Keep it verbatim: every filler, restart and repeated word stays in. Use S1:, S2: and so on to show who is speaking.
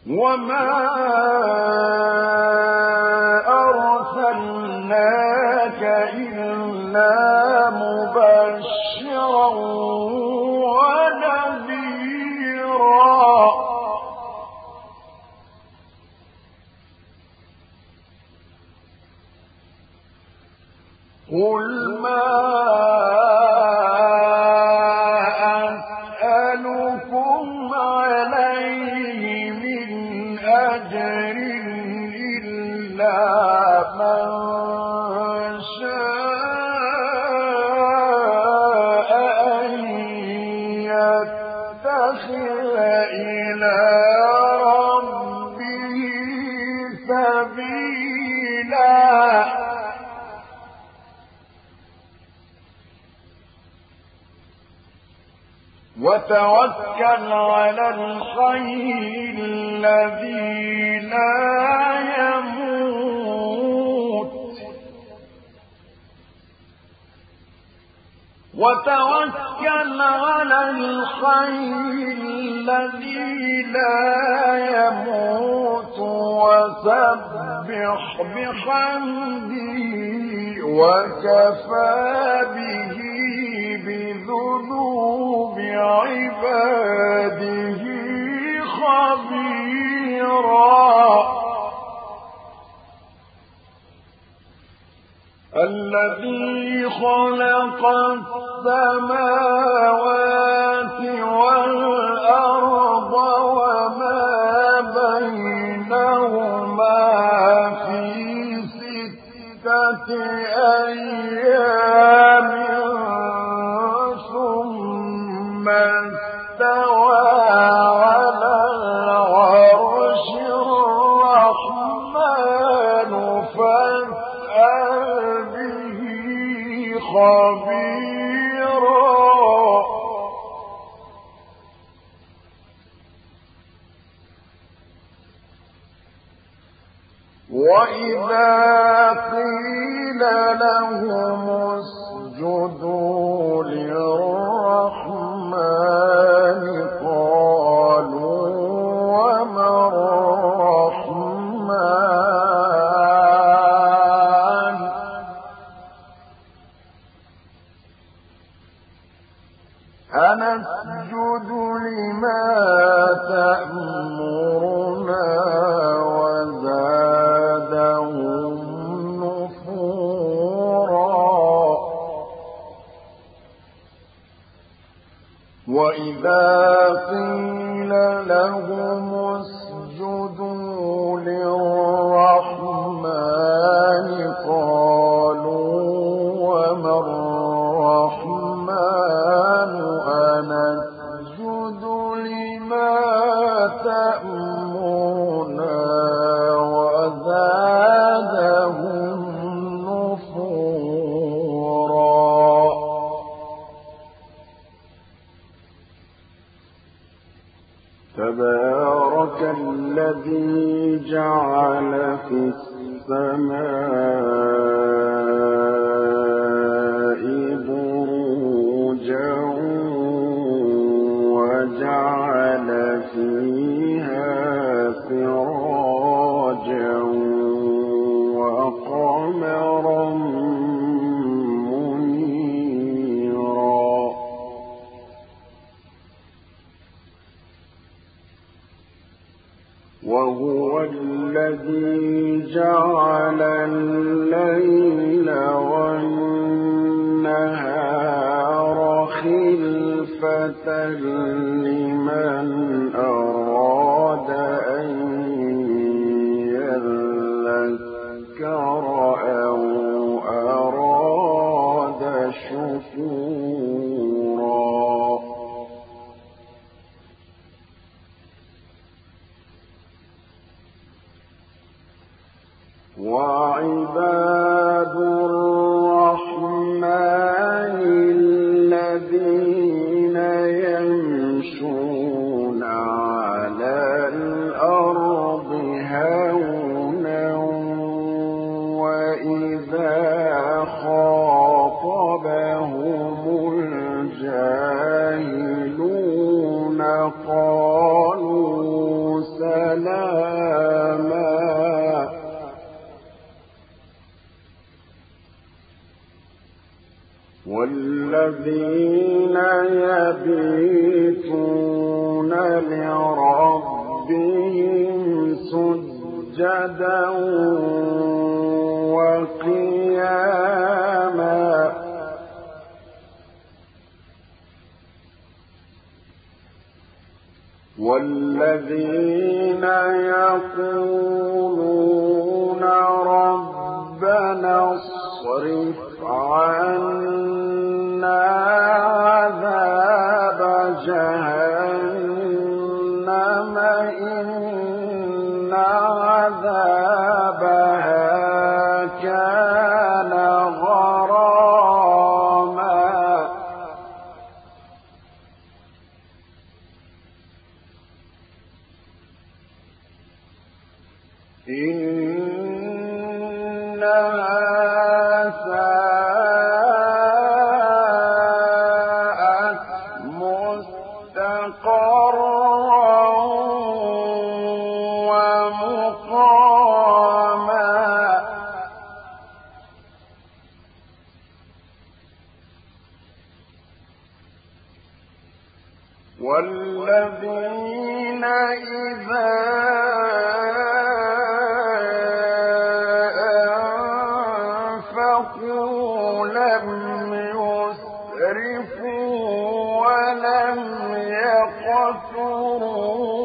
S1: وما أرسلناك إلا مبشرا ونذيرا قل ما أسألكم عليه من أجر إلا من شاء أن يتخذ إلى ربه سبيلا وتوكل على الحي الذي لا يموت وتوكل على الحي الذي لا يموت وسبح بحمده وكفى به بذنوب عباده خبيرا الذي خلق السماوات والأرض وما بينهما في ستة أيام ثم استوى على العرش الرحمن فاسأل به خبيرا وإذا قيل لهم اسجدوا للرحمن قالوا وما الرحمن أنسجد لما تأمرنا وزادهم نفورا وإذا قيل لهم اسجدوا للرحمن قالوا وما الرحمن أنسجد لما تأمرنا وزادهم نفورا تبارك الذي جعل في السماء بروجا وجعل فيها سراجا وقمرا منيرا وهو الذي جعل الليل والنهار خلفة لمن أراد أن يذكر أو أراد شكورا وعباد الرحمن الذين يمشون على الأرض هونا وإذا خاطبهم الجاهلون قالوا سلاما والذين يبيتون لربهم سجدا وقياما والذين يقولون ربنا اصرف عنا عذاب جهنم إن عذابها كان غراما إنها ساءت مستقرا ومقاما والذين إذا لم يسرفوا ولم يقتروا